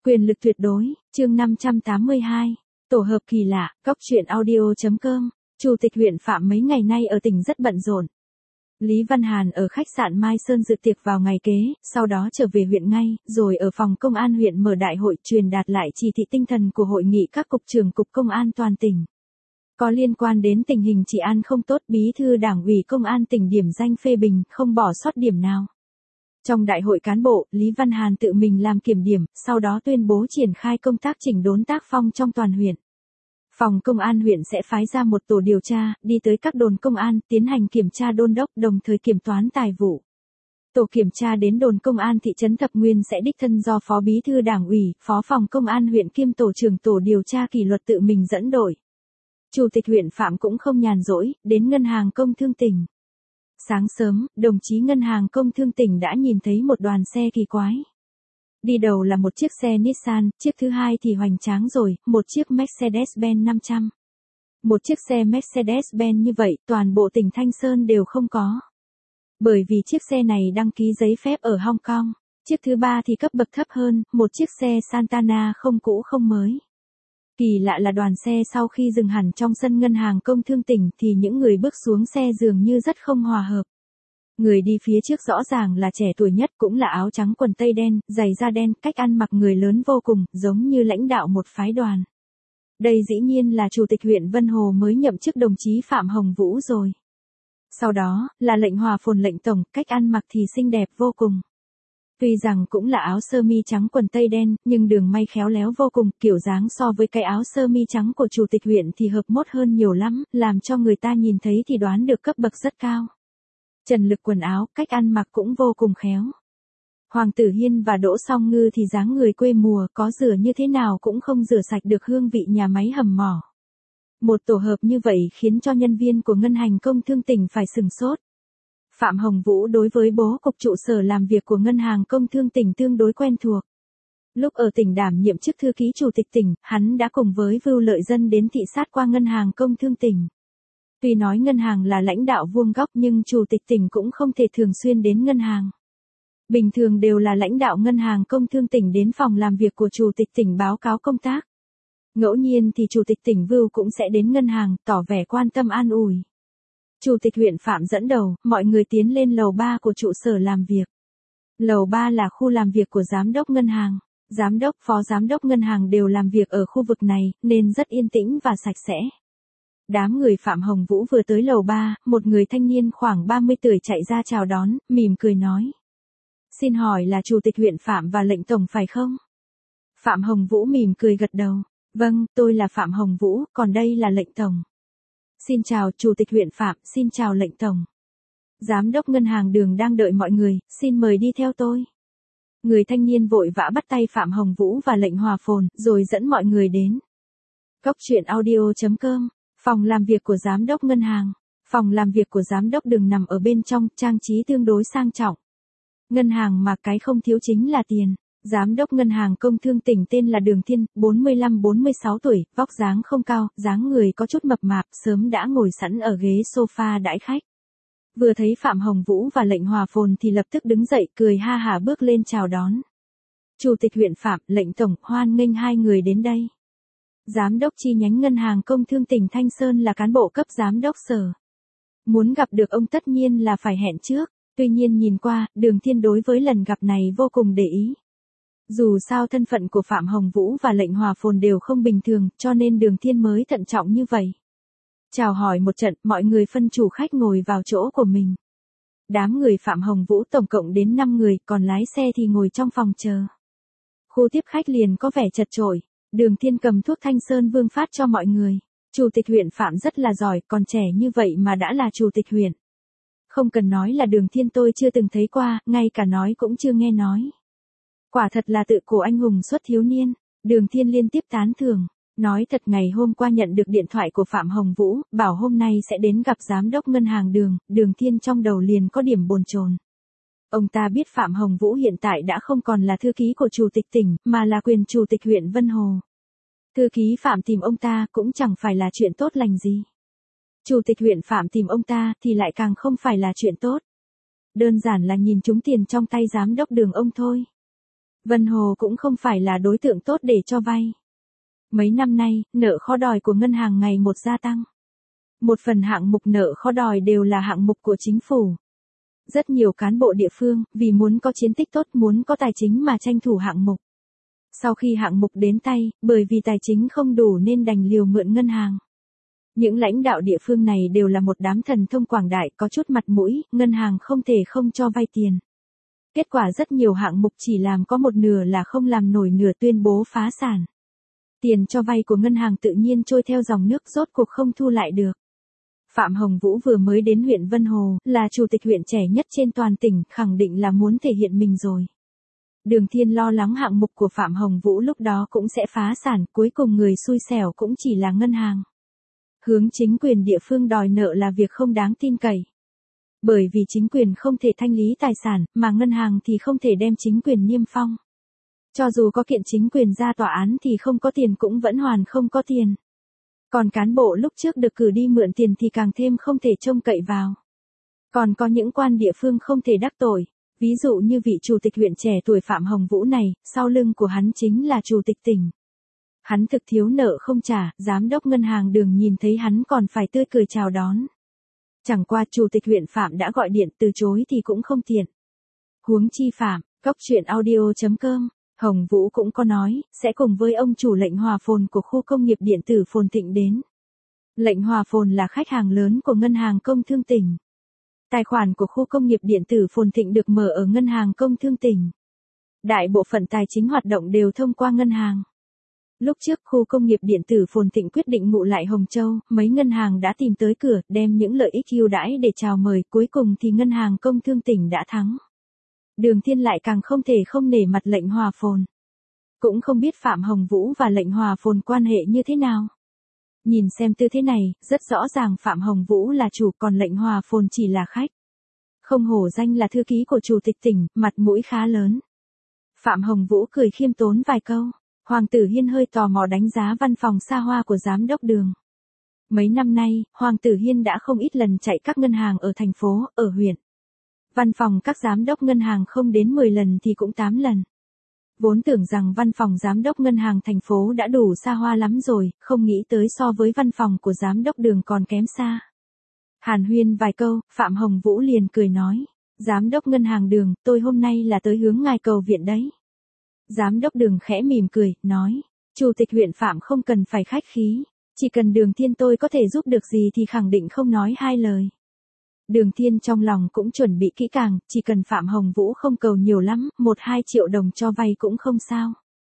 Quyền lực tuyệt đối, chương 582. Tổ hợp kỳ lạ, góc truyện audio.com. Chủ tịch huyện Phạm mấy ngày nay ở tỉnh rất bận rộn. Lý Văn Hàn ở khách sạn Mai Sơn dự tiệc vào ngày kế, sau đó trở về huyện ngay, rồi ở phòng công an huyện mở đại hội truyền đạt lại chỉ thị tinh thần của hội nghị các cục trưởng cục công an toàn tỉnh. Có liên quan đến tình hình trị an không tốt, bí thư đảng ủy công an tỉnh điểm danh phê bình, không bỏ sót điểm nào. Trong đại hội cán bộ, Lý Văn Hàn tự mình làm kiểm điểm, sau đó tuyên bố triển khai công tác chỉnh đốn tác phong trong toàn huyện. Phòng công an huyện sẽ phái ra một tổ điều tra, đi tới các đồn công an, tiến hành kiểm tra đôn đốc, đồng thời kiểm toán tài vụ. Tổ kiểm tra đến đồn công an thị trấn Thập Nguyên sẽ đích thân do Phó Bí thư Đảng ủy, Phó phòng công an huyện kiêm tổ trưởng tổ điều tra kỷ luật tự mình dẫn đội. Chủ tịch huyện Phạm cũng không nhàn rỗi, đến Ngân hàng Công Thương tỉnh. Sáng sớm, đồng chí Ngân hàng Công Thương tỉnh đã nhìn thấy một đoàn xe kỳ quái. Đi đầu là một chiếc xe Nissan, chiếc thứ hai thì hoành tráng rồi, một chiếc Mercedes-Benz 500. Một chiếc xe Mercedes-Benz như vậy, toàn bộ tỉnh Thanh Sơn đều không có. Bởi vì chiếc xe này đăng ký giấy phép ở Hong Kong. Chiếc thứ ba thì cấp bậc thấp hơn, một chiếc xe Santana không cũ không mới. Kỳ lạ là đoàn xe sau khi dừng hẳn trong sân Ngân hàng Công Thương tỉnh thì những người bước xuống xe dường như rất không hòa hợp. Người đi phía trước rõ ràng là trẻ tuổi nhất, cũng là áo trắng quần tây đen, giày da đen, cách ăn mặc người lớn vô cùng, giống như lãnh đạo một phái đoàn. Đây dĩ nhiên là Chủ tịch huyện Vân Hồ mới nhậm chức đồng chí Phạm Hồng Vũ rồi. Sau đó, là lệnh Hòa Phồn lệnh tổng, cách ăn mặc thì xinh đẹp vô cùng. Tuy rằng cũng là áo sơ mi trắng quần tây đen, nhưng đường may khéo léo vô cùng, kiểu dáng so với cái áo sơ mi trắng của chủ tịch huyện thì hợp mốt hơn nhiều lắm, làm cho người ta nhìn thấy thì đoán được cấp bậc rất cao. Trần lực quần áo, cách ăn mặc cũng vô cùng khéo. Hoàng Tử Hiên và Đỗ Song Ngư thì dáng người quê mùa, có rửa như thế nào cũng không rửa sạch được hương vị nhà máy hầm mỏ. Một tổ hợp như vậy khiến cho nhân viên của Ngân hàng Công Thương tỉnh phải sửng sốt. Phạm Hồng Vũ đối với bố cục trụ sở làm việc của Ngân hàng Công Thương tỉnh tương đối quen thuộc. Lúc ở tỉnh đảm nhiệm chức thư ký chủ tịch tỉnh, hắn đã cùng với Vưu Lợi Dân đến thị sát qua Ngân hàng Công Thương tỉnh. Tuy nói ngân hàng là lãnh đạo vuông góc nhưng chủ tịch tỉnh cũng không thể thường xuyên đến ngân hàng. Bình thường đều là lãnh đạo Ngân hàng Công Thương tỉnh đến phòng làm việc của chủ tịch tỉnh báo cáo công tác. Ngẫu nhiên thì chủ tịch tỉnh Vưu cũng sẽ đến ngân hàng, tỏ vẻ quan tâm an ủi. Chủ tịch huyện Phạm dẫn đầu, mọi người tiến lên lầu 3 của trụ sở làm việc. Lầu 3 là khu làm việc của giám đốc ngân hàng. Giám đốc, phó giám đốc ngân hàng đều làm việc ở khu vực này, nên rất yên tĩnh và sạch sẽ. Đám người Phạm Hồng Vũ vừa tới lầu 3, một người thanh niên khoảng 30 tuổi chạy ra chào đón, mỉm cười nói. Xin hỏi là chủ tịch huyện Phạm và lệnh tổng phải không? Phạm Hồng Vũ mỉm cười gật đầu. Vâng, tôi là Phạm Hồng Vũ, còn đây là lệnh tổng. Xin chào chủ tịch huyện Phạm, xin chào lệnh tổng. Giám đốc ngân hàng Đường đang đợi mọi người, xin mời đi theo tôi. Người thanh niên vội vã bắt tay Phạm Hồng Vũ và lệnh Hòa Phồn, rồi dẫn mọi người đến. Góc truyện audio.com. Phòng làm việc của giám đốc ngân hàng. Phòng làm việc của giám đốc Đường nằm ở bên trong, trang trí tương đối sang trọng. Ngân hàng mà cái không thiếu chính là tiền. Giám đốc Ngân hàng Công Thương tỉnh tên là Đường Thiên, 45-46 tuổi, vóc dáng không cao, dáng người có chút mập mạp, sớm đã ngồi sẵn ở ghế sofa đãi khách. Vừa thấy Phạm Hồng Vũ và lệnh Hòa Phồn thì lập tức đứng dậy, cười ha hả bước lên chào đón. Chủ tịch huyện Phạm, lệnh tổng, hoan nghênh hai người đến đây. Giám đốc chi nhánh Ngân hàng Công Thương tỉnh Thanh Sơn là cán bộ cấp giám đốc sở. Muốn gặp được ông tất nhiên là phải hẹn trước, tuy nhiên nhìn qua, Đường Thiên đối với lần gặp này vô cùng để ý. Dù sao thân phận của Phạm Hồng Vũ và lệnh Hòa Phồn đều không bình thường, cho nên Đường Thiên mới thận trọng như vậy. Chào hỏi một trận, mọi người phân chủ khách ngồi vào chỗ của mình. Đám người Phạm Hồng Vũ tổng cộng đến 5 người, còn lái xe thì ngồi trong phòng chờ. Khu tiếp khách liền có vẻ chật chội. Đường Thiên cầm thuốc Thanh Sơn Vương phát cho mọi người. Chủ tịch huyện Phạm rất là giỏi, còn trẻ như vậy mà đã là chủ tịch huyện. Không cần nói là Đường Thiên tôi chưa từng thấy qua, ngay cả nói cũng chưa nghe nói. Quả thật là tự cổ anh hùng xuất thiếu niên. Đường Thiên liên tiếp tán thưởng. Nói thật ngày hôm qua nhận được điện thoại của Phạm Hồng Vũ, bảo hôm nay sẽ đến gặp giám đốc ngân hàng Đường, Đường Thiên trong đầu liền có điểm bồn chồn. Ông ta biết Phạm Hồng Vũ hiện tại đã không còn là thư ký của chủ tịch tỉnh, mà là quyền chủ tịch huyện Vân Hồ. Thư ký Phạm tìm ông ta cũng chẳng phải là chuyện tốt lành gì. Chủ tịch huyện Phạm tìm ông ta thì lại càng không phải là chuyện tốt. Đơn giản là nhìn trúng tiền trong tay giám đốc Đường ông thôi. Vân Hồ cũng không phải là đối tượng tốt để cho vay. Mấy năm nay, nợ khó đòi của ngân hàng ngày một gia tăng. Một phần hạng mục nợ khó đòi đều là hạng mục của chính phủ. Rất nhiều cán bộ địa phương, vì muốn có chiến tích tốt, muốn có tài chính mà tranh thủ hạng mục. Sau khi hạng mục đến tay, bởi vì tài chính không đủ nên đành liều mượn ngân hàng. Những lãnh đạo địa phương này đều là một đám thần thông quảng đại, có chút mặt mũi, ngân hàng không thể không cho vay tiền. Kết quả rất nhiều hạng mục chỉ làm có một nửa là không làm nổi, nửa tuyên bố phá sản. Tiền cho vay của ngân hàng tự nhiên trôi theo dòng nước, rốt cuộc không thu lại được. Phạm Hồng Vũ vừa mới đến huyện Vân Hồ, là chủ tịch huyện trẻ nhất trên toàn tỉnh, khẳng định là muốn thể hiện mình rồi. Đường Thiên lo lắng hạng mục của Phạm Hồng Vũ lúc đó cũng sẽ phá sản, cuối cùng người xui xẻo cũng chỉ là ngân hàng. Hướng chính quyền địa phương đòi nợ là việc không đáng tin cậy. Bởi vì chính quyền không thể thanh lý tài sản, mà ngân hàng thì không thể đem chính quyền niêm phong. Cho dù có kiện chính quyền ra tòa án thì không có tiền cũng vẫn hoàn không có tiền. Còn cán bộ lúc trước được cử đi mượn tiền thì càng thêm không thể trông cậy vào. Còn có những quan địa phương không thể đắc tội. Ví dụ như vị chủ tịch huyện trẻ tuổi Phạm Hồng Vũ này, sau lưng của hắn chính là chủ tịch tỉnh. Hắn thực thiếu nợ không trả, giám đốc ngân hàng Đường nhìn thấy hắn còn phải tươi cười chào đón. Chẳng qua chủ tịch huyện Phạm đã gọi điện từ chối thì cũng không tiện. Huống chi Phạm, Cóc Truyện Audio.com, Hồng Vũ cũng có nói, sẽ cùng với ông chủ Lệnh Hòa Phồn của khu công nghiệp điện tử Phồn Thịnh đến. Lệnh Hòa Phồn là khách hàng lớn của Ngân hàng Công Thương tỉnh. Tài khoản của khu công nghiệp điện tử Phồn Thịnh được mở ở Ngân hàng Công Thương tỉnh. Đại bộ phận tài chính hoạt động đều thông qua ngân hàng. Lúc trước khu công nghiệp điện tử Phồn Thịnh quyết định ngụ lại Hồng Châu, mấy ngân hàng đã tìm tới cửa, đem những lợi ích ưu đãi để chào mời, cuối cùng thì Ngân hàng Công Thương tỉnh đã thắng. Đường Thiên lại càng không thể không nể mặt Lệnh Hòa Phồn. Cũng không biết Phạm Hồng Vũ và Lệnh Hòa Phồn quan hệ như thế nào. Nhìn xem tư thế này, rất rõ ràng Phạm Hồng Vũ là chủ, còn Lệnh Hòa Phồn chỉ là khách. Không hổ danh là thư ký của chủ tịch tỉnh, mặt mũi khá lớn. Phạm Hồng Vũ cười khiêm tốn vài câu. Hoàng tử Hiên hơi tò mò đánh giá văn phòng xa hoa của giám đốc Đường. Mấy năm nay, Hoàng tử Hiên đã không ít lần chạy các ngân hàng ở thành phố, ở huyện. Văn phòng các giám đốc ngân hàng không đến 10 lần thì cũng 8 lần. Vốn tưởng rằng văn phòng giám đốc ngân hàng thành phố đã đủ xa hoa lắm rồi, không nghĩ tới so với văn phòng của giám đốc Đường còn kém xa. Hàn huyên vài câu, Phạm Hồng Vũ liền cười nói, giám đốc ngân hàng Đường, tôi hôm nay là tới hướng ngài cầu viện đấy. Giám đốc Đường khẽ mỉm cười, nói, chủ tịch huyện Phạm không cần phải khách khí, chỉ cần Đường Thiên tôi có thể giúp được gì thì khẳng định không nói hai lời. Đường Thiên trong lòng cũng chuẩn bị kỹ càng, chỉ cần Phạm Hồng Vũ không cầu nhiều lắm, 1-2 triệu đồng cho vay cũng không sao.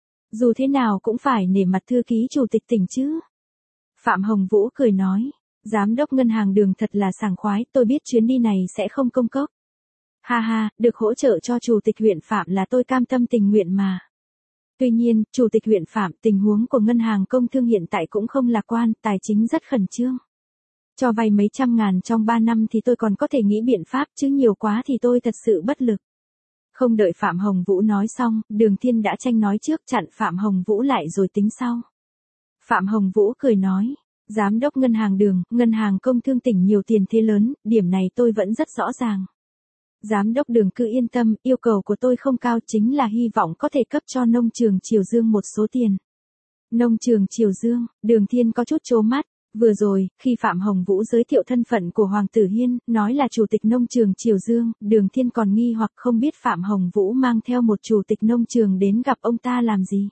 Dù thế nào cũng phải nể mặt thư ký chủ tịch tỉnh chứ. Phạm Hồng Vũ cười nói, giám đốc ngân hàng Đường thật là sảng khoái, tôi biết chuyến đi này sẽ không công cốc. Ha ha, được hỗ trợ cho chủ tịch huyện Phạm là tôi cam tâm tình nguyện mà. Tuy nhiên, chủ tịch huyện Phạm, tình huống của ngân hàng Công Thương hiện tại cũng không lạc quan, tài chính rất khẩn trương. Cho vay mấy trăm ngàn trong 3 năm thì tôi còn có thể nghĩ biện pháp, chứ nhiều quá thì tôi thật sự bất lực. Không đợi Phạm Hồng Vũ nói xong, Đường Thiên đã tranh nói trước, chặn Phạm Hồng Vũ lại rồi tính sau. Phạm Hồng Vũ cười nói, giám đốc ngân hàng Đường, ngân hàng Công Thương tỉnh nhiều tiền thế lớn, điểm này tôi vẫn rất rõ ràng. Giám đốc Đường cứ yên tâm, yêu cầu của tôi không cao, chính là hy vọng có thể cấp cho nông trường Triều Dương một số tiền. Nông trường Triều Dương, Đường Thiên có chút trố mắt. Vừa rồi, khi Phạm Hồng Vũ giới thiệu thân phận của Hoàng tử Hiên, nói là chủ tịch nông trường Triều Dương, Đường Thiên còn nghi hoặc không biết Phạm Hồng Vũ mang theo một chủ tịch nông trường đến gặp ông ta làm gì.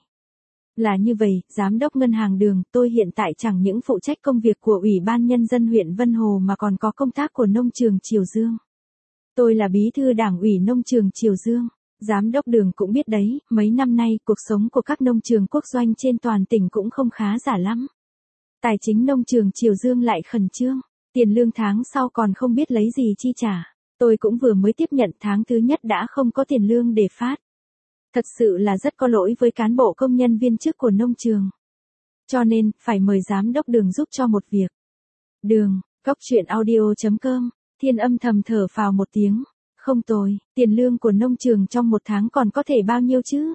Là như vậy, giám đốc ngân hàng Đường, tôi hiện tại chẳng những phụ trách công việc của Ủy ban Nhân dân huyện Vân Hồ mà còn có công tác của nông trường Triều Dương. Tôi là bí thư đảng ủy nông trường Triều Dương. Giám đốc Đường cũng biết đấy, mấy năm nay cuộc sống của các nông trường quốc doanh trên toàn tỉnh cũng không khá giả lắm. Tài chính nông trường Triều Dương lại khẩn trương, tiền lương tháng sau còn không biết lấy gì chi trả. Tôi cũng vừa mới tiếp nhận tháng thứ nhất đã không có tiền lương để phát. Thật sự là rất có lỗi với cán bộ công nhân viên chức của nông trường. Cho nên, phải mời giám đốc Đường giúp cho một việc. Đường, Cóc Truyện Audio.com, Thiên âm thầm thở phào một tiếng. Không tồi, tiền lương của nông trường trong một tháng còn có thể bao nhiêu chứ?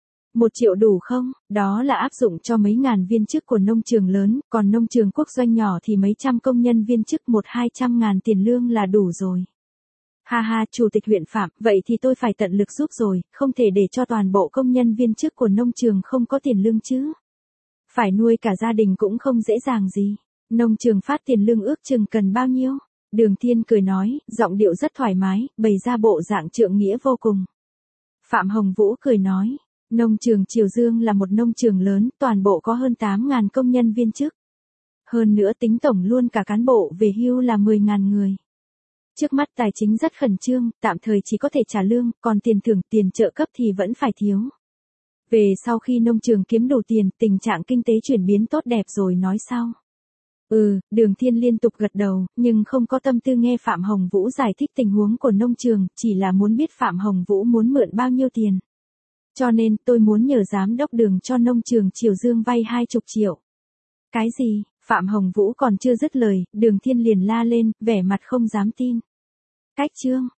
1 triệu đủ không? Đó là áp dụng cho mấy ngàn viên chức của nông trường lớn, còn nông trường quốc doanh nhỏ thì mấy trăm công nhân viên chức 100-200 ngàn tiền lương là đủ rồi. Ha ha, Chủ tịch huyện Phạm, vậy thì tôi phải tận lực giúp rồi, không thể để cho toàn bộ công nhân viên chức của nông trường không có tiền lương chứ. Phải nuôi cả gia đình cũng không dễ dàng gì. Nông trường phát tiền lương ước chừng cần bao nhiêu? Đường Thiên cười nói, giọng điệu rất thoải mái, bày ra bộ dạng trượng nghĩa vô cùng. Phạm Hồng Vũ cười nói, nông trường Triều Dương là một nông trường lớn, toàn bộ có hơn 8.000 công nhân viên chức. Hơn nữa tính tổng luôn cả cán bộ về hưu là 10.000 người. Trước mắt tài chính rất khẩn trương, tạm thời chỉ có thể trả lương, còn tiền thưởng, tiền trợ cấp thì vẫn phải thiếu. Về sau khi nông trường kiếm đủ tiền, tình trạng kinh tế chuyển biến tốt đẹp rồi nói sau. Đường Thiên liên tục gật đầu, nhưng không có tâm tư nghe Phạm Hồng Vũ giải thích tình huống của nông trường, chỉ là muốn biết Phạm Hồng Vũ muốn mượn bao nhiêu tiền. Cho nên tôi muốn nhờ giám đốc Đường cho nông trường Triều Dương vay 20 triệu. Cái gì? Phạm Hồng Vũ còn chưa dứt lời, Đường Thiên liền la lên, vẻ mặt không dám tin. Cách chương